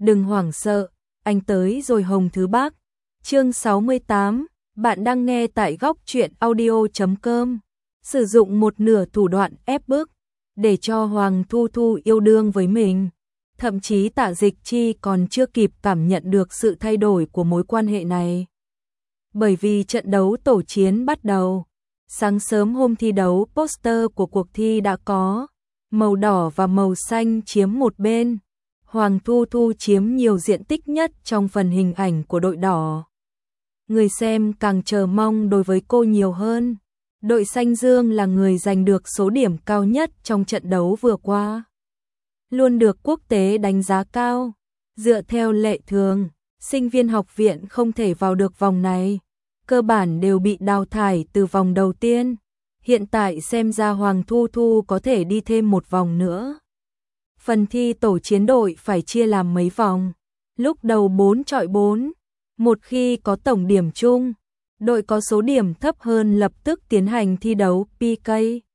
đừng hoảng sợ, anh tới rồi Hồng Thứ Bác. Chương 68, bạn đang nghe tại góc truyện audio.com. Sử dụng một nửa thủ đoạn ép bức để cho Hoàng Thu Thu yêu đương với mình. Thậm chí Tạ Dịch Chi còn chưa kịp cảm nhận được sự thay đổi của mối quan hệ này. Bởi vì trận đấu tổ chiến bắt đầu. Sáng sớm hôm thi đấu, poster của cuộc thi đã có. Màu đỏ và màu xanh chiếm một bên. Hoàng Thu Thu chiếm nhiều diện tích nhất trong phần hình ảnh của đội đỏ. Người xem càng chờ mong đối với cô nhiều hơn. Đội xanh dương là người giành được số điểm cao nhất trong trận đấu vừa qua. Luôn được quốc tế đánh giá cao. Dựa theo lệ thường, sinh viên học viện không thể vào được vòng này. Cơ bản đều bị đào thải từ vòng đầu tiên. Hiện tại xem ra Hoàng Thu Thu có thể đi thêm một vòng nữa. Phần thi tổ chiến đội phải chia làm mấy vòng. Lúc đầu 4 chọi 4. Một khi có tổng điểm chung, đội có số điểm thấp hơn lập tức tiến hành thi đấu PK.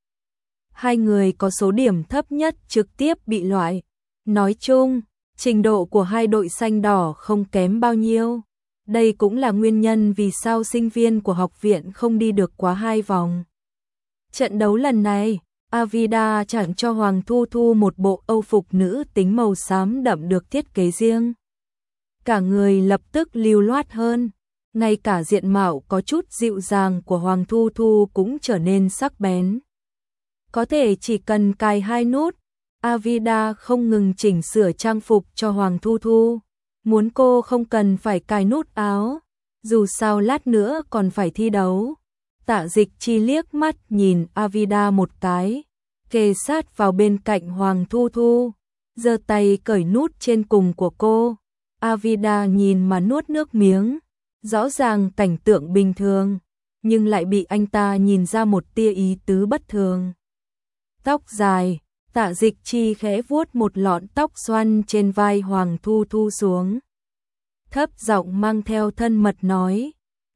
Hai người có số điểm thấp nhất trực tiếp bị loại. Nói chung, trình độ của hai đội xanh đỏ không kém bao nhiêu. Đây cũng là nguyên nhân vì sao sinh viên của học viện không đi được quá 2 vòng. Trận đấu lần này, Avida tặng cho Hoàng Thu Thu một bộ âu phục nữ tính màu xám đậm được thiết kế riêng. Cả người lập tức lưu loát hơn, ngay cả diện mạo có chút dịu dàng của Hoàng Thu Thu cũng trở nên sắc bén. Có thể chỉ cần cài 2 nút, Avida không ngừng chỉnh sửa trang phục cho Hoàng Thu Thu. Muốn cô không cần phải cài nút áo, dù sao lát nữa còn phải thi đấu. Tạ Dịch Chi liếc mắt nhìn Avida một cái, kề sát vào bên cạnh Hoàng Thu Thu, giơ tay cởi nút trên cùng của cô. Avida nhìn mà nuốt nước miếng, rõ ràng cảnh tượng bình thường, nhưng lại bị anh ta nhìn ra một tia ý tứ bất thường. Tóc dài, Tạ Dịch Chi khẽ vuốt một lọn tóc xoăn trên vai Hoàng Thu Thu xuống. Thấp giọng mang theo thân mật nói,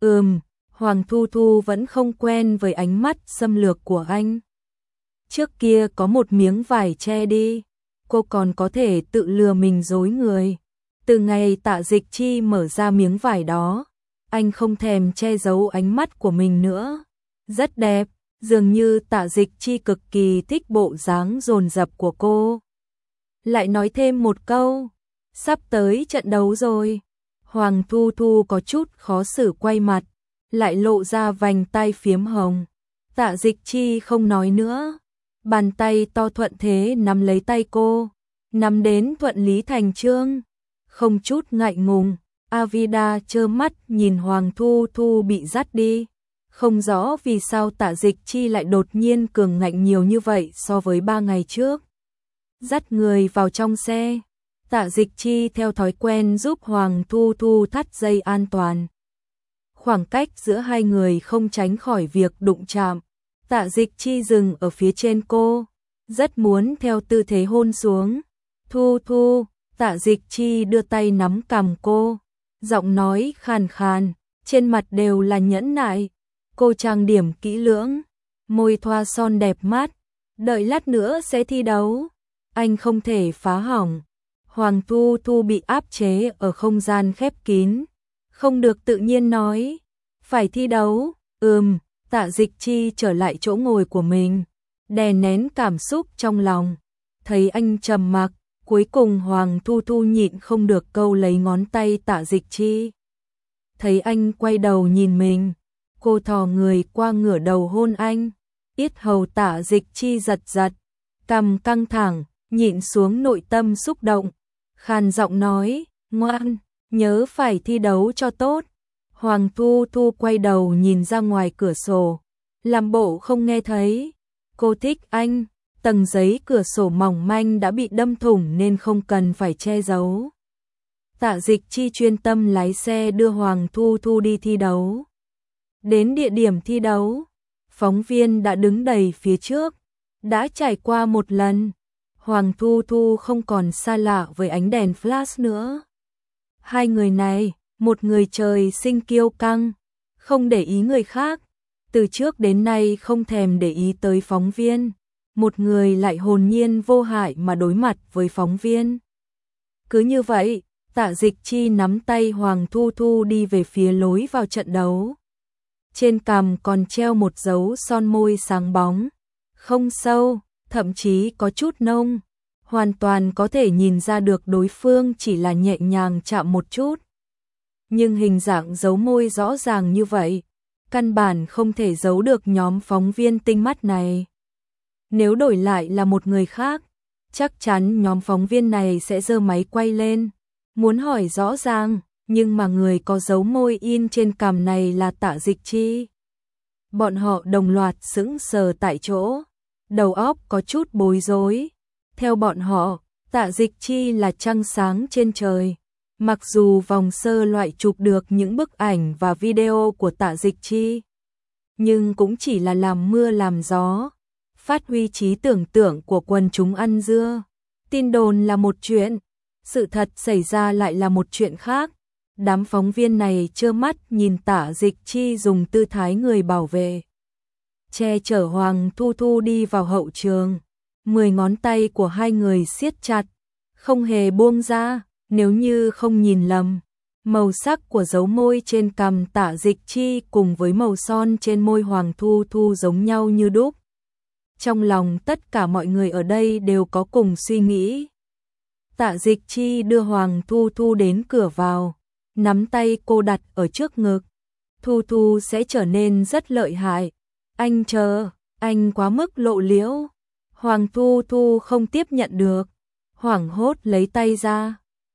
Hoàng Thu Thu vẫn không quen với ánh mắt xâm lược của anh. Trước kia có một miếng vải che đi, cô còn có thể tự lừa mình dối người. Từ ngày Tạ Dịch Chi mở ra miếng vải đó, anh không thèm che giấu ánh mắt của mình nữa. Rất đẹp, dường như Tạ Dịch Chi cực kỳ thích bộ dáng dồn dập của cô. Lại nói thêm một câu, sắp tới trận đấu rồi. Hoàng Thu Thu có chút khó xử quay mặt, lại lộ ra vành tay phiếm hồng. Tạ Dịch Chi không nói nữa, bàn tay to thuận thế nắm lấy tay cô, nắm đến thuận lý thành chương. Không chút ngại ngùng, Avida trơ mắt nhìn Hoàng Thu Thu bị dắt đi. Không rõ vì sao Tạ Dịch Chi lại đột nhiên cường ngạnh nhiều như vậy so với 3 ngày trước. Dắt người vào trong xe, Tạ Dịch Chi theo thói quen giúp Hoàng Thu Thu thắt dây an toàn. Khoảng cách giữa hai người không tránh khỏi việc đụng chạm. Tạ Dịch Chi dừng ở phía trên cô, rất muốn theo tư thế hôn xuống. Thu Thu, Tạ Dịch Chi đưa tay nắm cằm cô, giọng nói khàn khàn, trên mặt đều là nhẫn nại. Cô trang điểm kỹ lưỡng, môi thoa son đẹp mắt, đợi lát nữa sẽ thi đấu, anh không thể phá hỏng. Hoàng Thu Thu bị áp chế ở không gian khép kín, không được tự nhiên nói, phải thi đấu. Tạ Dịch Chi trở lại chỗ ngồi của mình, đè nén cảm xúc trong lòng, thấy anh trầm mặc, cuối cùng Hoàng Thu Thu nhịn không được câu lấy ngón tay Tạ Dịch Chi. Thấy anh quay đầu nhìn mình, cô thò người qua ngửa đầu hôn anh, yết hầu Tạ Dịch Chi giật giật, cằm căng thẳng, nhịn xuống nội tâm xúc động, khàn giọng nói, ngoan, nhớ phải thi đấu cho tốt. Hoàng Thu Thu quay đầu nhìn ra ngoài cửa sổ, làm bộ không nghe thấy. Cô thích anh, tầng giấy cửa sổ mỏng manh đã bị đâm thủng nên không cần phải che giấu. Tạ Dịch Chi chuyên tâm lái xe đưa Hoàng Thu Thu đi thi đấu. Đến địa điểm thi đấu, phóng viên đã đứng đầy phía trước, đã trải qua một lần. Hoàng Thu Thu không còn xa lạ với ánh đèn flash nữa. Hai người này, một người trời sinh kiêu căng, không để ý người khác, từ trước đến nay không thèm để ý tới phóng viên. Một người lại hồn nhiên vô hại mà đối mặt với phóng viên. Cứ như vậy, Tạ Dịch Chi nắm tay Hoàng Thu Thu đi về phía lối vào trận đấu. Trên cằm còn treo một dấu son môi sáng bóng, không sâu, thậm chí có chút nông, hoàn toàn có thể nhìn ra được đối phương chỉ là nhẹ nhàng chạm một chút. Nhưng hình dạng dấu môi rõ ràng như vậy, căn bản không thể giấu được nhóm phóng viên tinh mắt này. Nếu đổi lại là một người khác, chắc chắn nhóm phóng viên này sẽ giơ máy quay lên, muốn hỏi rõ ràng, nhưng mà người có dấu môi in trên cằm này là Tạ Dịch Chi. Bọn họ đồng loạt sững sờ tại chỗ, đầu óc có chút bối rối. Theo bọn họ, Tạ Dịch Chi là trăng sáng trên trời. Mặc dù vòng sơ loại chụp được những bức ảnh và video của Tạ Dịch Chi, nhưng cũng chỉ là làm mưa làm gió, phát huy trí tưởng tượng của quần chúng ăn dưa. Tin đồn là một chuyện, sự thật xảy ra lại là một chuyện khác. Đám phóng viên này trơ mắt nhìn Tạ Dịch Chi dùng tư thái người bảo vệ che chở Hoàng Thu Thu đi vào hậu trường. 10 ngón tay của hai người siết chặt, không hề buông ra. Nếu như không nhìn lầm, màu sắc của dấu môi trên cằm Tạ Dịch Chi cùng với màu son trên môi Hoàng Thu Thu giống nhau như đúc. Trong lòng tất cả mọi người ở đây đều có cùng suy nghĩ. Tạ Dịch Chi đưa Hoàng Thu Thu đến cửa vào, nắm tay cô đặt ở trước ngực. Thu Thu sẽ trở nên rất lợi hại. Anh chờ, anh quá mức lộ liễu. Hoàng Thu Thu không tiếp nhận được, hoảng hốt lấy tay ra.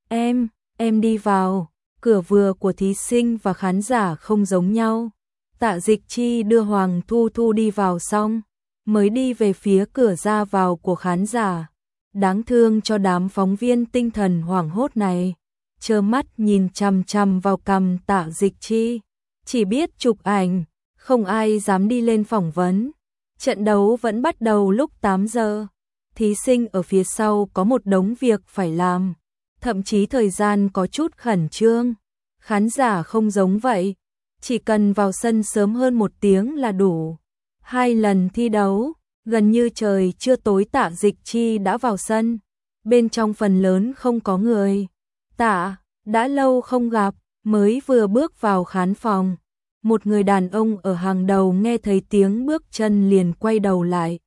Em đi vào. Cửa vừa của thí sinh và khán giả không giống nhau. Tạ Dịch Chi đưa Hoàng Thu Thu đi vào xong, mới đi về phía cửa ra vào của khán giả. Đáng thương cho đám phóng viên tinh thần hoảng hốt này, trơ mắt nhìn chằm chằm vào cằm Tạ Dịch Chi, chỉ biết chụp ảnh, không ai dám đi lên phỏng vấn. Trận đấu vẫn bắt đầu lúc 8 giờ. Thí sinh ở phía sau có một đống việc phải làm, thậm chí thời gian có chút khẩn trương. Khán giả không giống vậy, chỉ cần vào sân sớm hơn 1 tiếng là đủ. 2 lần thi đấu, gần như trời chưa tối Tạ Dịch Chi đã vào sân. Bên trong phần lớn không có người. Tạ, đã lâu không gặp, mới vừa bước vào khán phòng. Một người đàn ông ở hàng đầu nghe thấy tiếng bước chân liền quay đầu lại.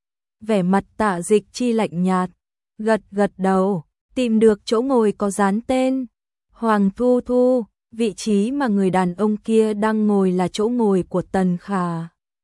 Vẻ mặt Tạ Dịch Chi lạnh nhạt, gật gật đầu, tìm được chỗ ngồi có dán tên Hoàng Thu Thu. Vị trí mà người đàn ông kia đang ngồi là chỗ ngồi của Tần Khả.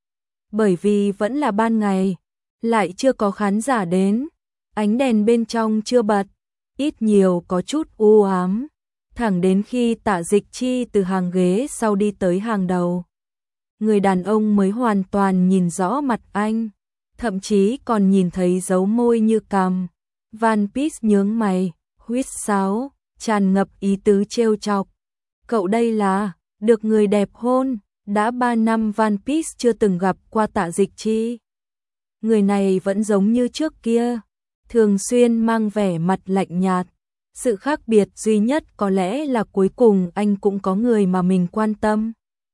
Bởi vì vẫn là ban ngày, lại chưa có khán giả đến, ánh đèn bên trong chưa bật, ít nhiều có chút u ám. Thẳng đến khi Tạ Dịch Chi từ hàng ghế sau đi tới hàng đầu, người đàn ông mới hoàn toàn nhìn rõ mặt anh, thậm chí còn nhìn thấy dấu môi như cằm. Van Peace nhướng mày, huýt sáo, tràn ngập ý tứ trêu chọc. Cậu đây là được người đẹp hôn. Đã 3 năm Van Peace chưa từng gặp qua Tạ Dịch Chi. Người này vẫn giống như trước kia, thường xuyên mang vẻ mặt lạnh nhạt. Sự khác biệt duy nhất có lẽ là cuối cùng anh cũng có người mà mình quan tâm.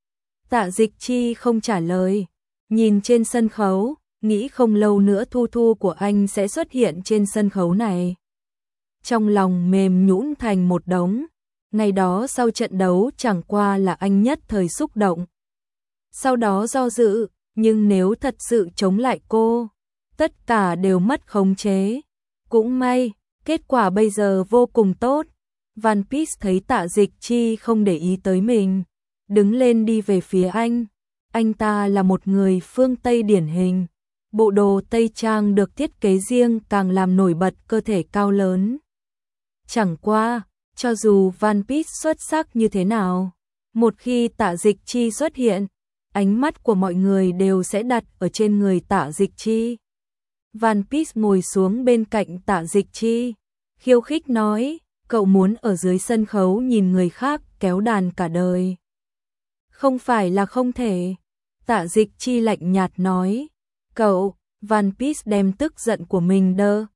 Tạ Dịch Chi không trả lời, nhìn trên sân khấu, nghĩ không lâu nữa Thu Thu của anh sẽ xuất hiện trên sân khấu này. Trong lòng mềm nhũn thành một đống. Ngày đó sau trận đấu chẳng qua là anh nhất thời xúc động, sau đó do dự, nhưng nếu thật sự chống lại cô, tất cả đều mất khống chế. Cũng may, kết quả bây giờ vô cùng tốt. Van Peace thấy Tạ Dịch Chi không để ý tới mình, đứng lên đi về phía anh. Anh ta là một người phương Tây điển hình, bộ đồ Tây trang được thiết kế riêng càng làm nổi bật cơ thể cao lớn. Chẳng qua, cho dù Van Peace xuất sắc như thế nào, một khi Tạ Dịch Chi xuất hiện, ánh mắt của mọi người đều sẽ đặt ở trên người Tạ Dịch Chi. Van Peace ngồi xuống bên cạnh Tạ Dịch Chi, khiêu khích nói, cậu muốn ở dưới sân khấu nhìn người khác kéo đàn cả đời. Không phải là không thể. Tạ Dịch Chi lạnh nhạt nói, cậu. Van Peace đem tức giận của mình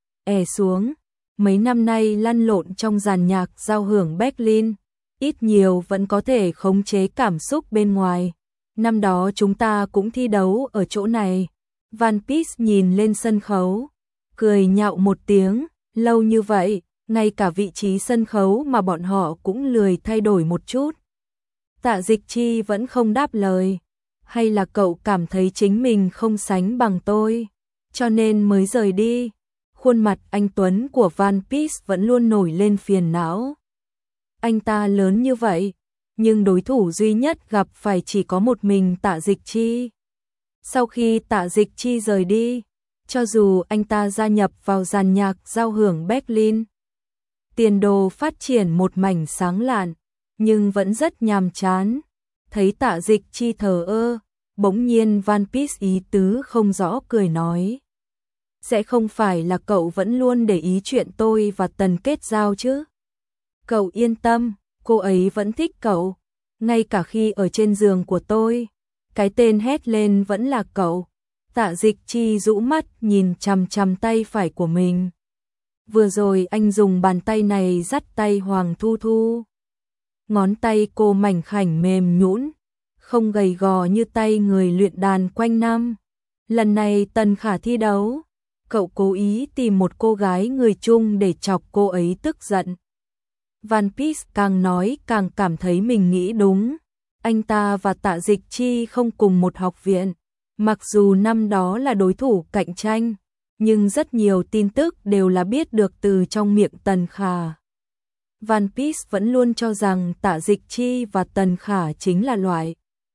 xuống. Mấy năm nay lăn lộn trong dàn nhạc giao hưởng Berlin, ít nhiều vẫn có thể khống chế cảm xúc bên ngoài. Năm đó chúng ta cũng thi đấu ở chỗ này. Van Peace nhìn lên sân khấu, cười nhạo một tiếng, lâu như vậy, ngay cả vị trí sân khấu mà bọn họ cũng lười thay đổi một chút. Tạ Dịch Chi vẫn không đáp lời, hay là cậu cảm thấy chính mình không sánh bằng tôi, cho nên mới rời đi. Khuôn mặt anh Tuấn của Van Peace vẫn luôn nổi lên phiền não. Anh ta lớn như vậy, nhưng đối thủ duy nhất gặp phải chỉ có một mình Tạ Dịch Chi. Sau khi Tạ Dịch Chi rời đi, cho dù anh ta gia nhập vào dàn nhạc giao hưởng Berlin, tiền đồ phát triển một mảnh sáng lạn, nhưng vẫn rất nhàm chán. Thấy Tạ Dịch Chi thờ ơ, bỗng nhiên Van Peace ý tứ không rõ cười nói: sẽ không phải là cậu vẫn luôn để ý chuyện tôi và Tần kết giao chứ? Cậu yên tâm, cô ấy vẫn thích cậu, ngay cả khi ở trên giường của tôi, cái tên hét lên vẫn là cậu. Tạ Dịch Chi rũ mắt nhìn chằm chằm tay phải của mình. Vừa rồi anh dùng bàn tay này dắt tay Hoàng Thu Thu. Ngón tay cô mảnh khảnh mềm nhũn, không gầy gò như tay người luyện đàn quanh năm. Lần này Tần Khả thi đấu, cậu cố ý tìm một cô gái người Trung để chọc cô ấy tức giận. Van Peace càng nói càng cảm thấy mình nghĩ đúng. Anh ta và Tạ Dịch Chi không cùng một học viện, mặc dù năm đó là đối thủ cạnh tranh, nhưng rất nhiều tin tức đều là biết được từ trong miệng Tần Khả. Van Peace vẫn luôn cho rằng Tạ Dịch Chi và Tần Khả chính là loại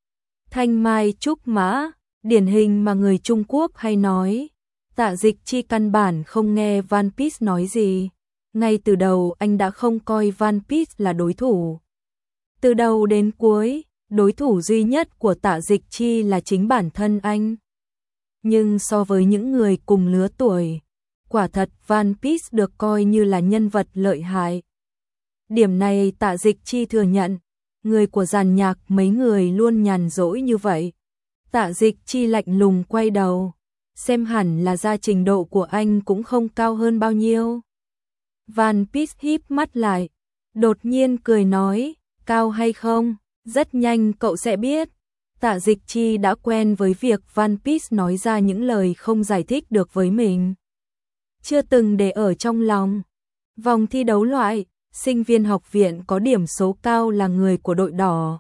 thanh mai trúc mã, điển hình mà người Trung Quốc hay nói. Tạ Dịch Chi căn bản không nghe Van Peace nói gì. Ngay từ đầu anh đã không coi Van Peace là đối thủ. Từ đầu đến cuối, đối thủ duy nhất của Tạ Dịch Chi là chính bản thân anh. Nhưng so với những người cùng lứa tuổi, quả thật Van Peace được coi như là nhân vật lợi hại. Điểm này Tạ Dịch Chi thừa nhận, người của dàn nhạc mấy người luôn nhàn rỗi như vậy. Tạ Dịch Chi lạnh lùng quay đầu, xem hẳn là ra trình độ của anh cũng không cao hơn bao nhiêu. Van Peace híp mắt lại, đột nhiên cười nói, cao hay không, rất nhanh cậu sẽ biết. Tạ Dịch Chi đã quen với việc Van Peace nói ra những lời không giải thích được với mình, chưa từng để ở trong lòng. Vòng thi đấu loại, sinh viên học viện có điểm số cao là người của đội đỏ,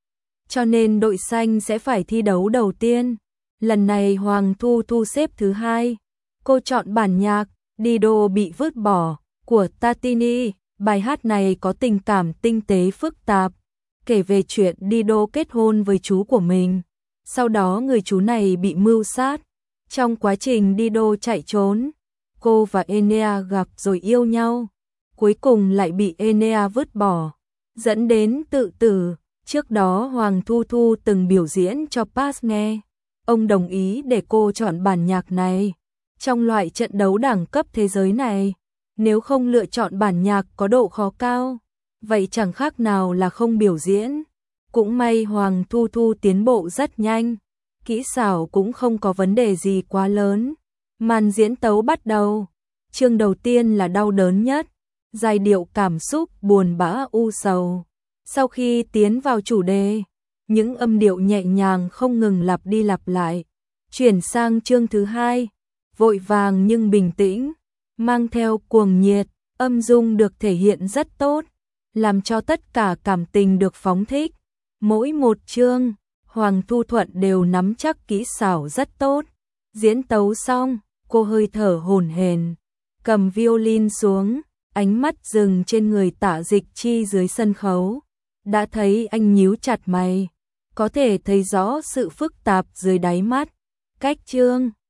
cho nên đội xanh sẽ phải thi đấu đầu tiên. Lần này Hoàng Thu Thu xếp thứ hai, cô chọn bản nhạc Dido bị vứt bỏ của Tatini. Bài hát này có tình cảm tinh tế phức tạp, kể về chuyện Dido kết hôn với chú của mình, sau đó người chú này bị mưu sát. Trong quá trình Dido chạy trốn, cô và Enea gặp rồi yêu nhau, cuối cùng lại bị Enea vứt bỏ, dẫn đến tự tử. Trước đó Hoàng Thu Thu từng biểu diễn cho Pass nghe, ông đồng ý để cô chọn bản nhạc này. Trong loại trận đấu đẳng cấp thế giới này, nếu không lựa chọn bản nhạc có độ khó cao, vậy chẳng khác nào là không biểu diễn. Cũng may Hoàng Thu Thu tiến bộ rất nhanh, kỹ xảo cũng không có vấn đề gì quá lớn. Màn diễn tấu bắt đầu, chương đầu tiên là đau đớn nhất, giai điệu cảm xúc buồn bã u sầu. Sau khi tiến vào chủ đề, những âm điệu nhẹ nhàng không ngừng lặp đi lặp lại. Chuyển sang chương thứ hai, vội vàng nhưng bình tĩnh, mang theo cuồng nhiệt, âm dung được thể hiện rất tốt, làm cho tất cả cảm tình được phóng thích. Mỗi một chương, Hoàng Thu Thuận đều nắm chắc kỹ xảo rất tốt. Diễn tấu xong, cô hơi thở hổn hển, cầm violin xuống, ánh mắt dừng trên người Tạ Dịch Chi dưới sân khấu. Đã thấy anh nhíu chặt mày, có thể thấy rõ sự phức tạp dưới đáy mắt. Cách chương